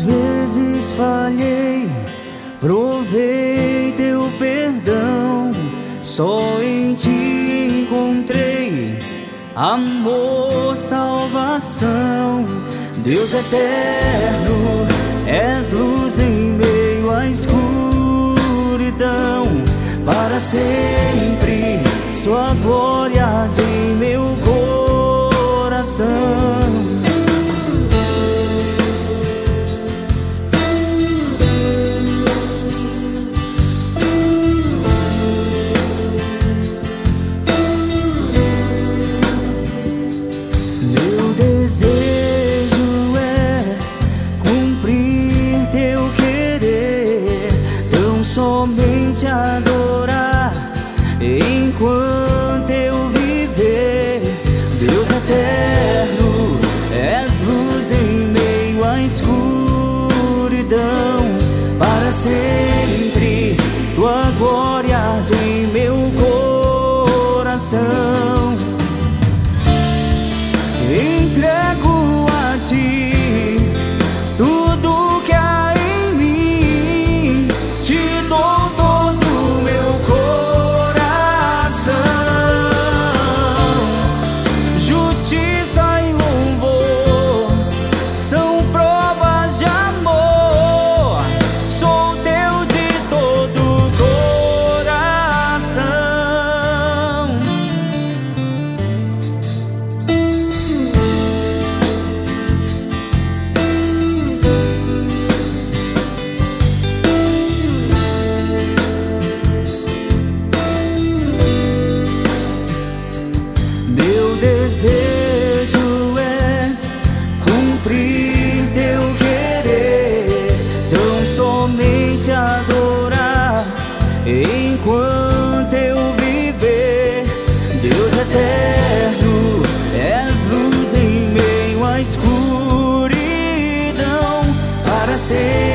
vezes falhei, provei teu perdão, só em ti encontrei amor, salvação. Deus eterno, és luz em meio à escuridão. Para sempre, sua glória em meu coração. Meu desejo é cumprir teu querer, tão somente adorar enquanto eu viver. Deus eterno, és luz em meio à escuridão. Para sempre, tua glória em meu coração. Entrego a ti tudo que há em mim, te dou todo o meu coração. Justiça e louvor são provas de amor, sou teu de todo o coração. Meu desejo é cumprir teu querer, tão somente adorar enquanto eu viver. Deus eterno, és luz em meio à escuridão. Para sempre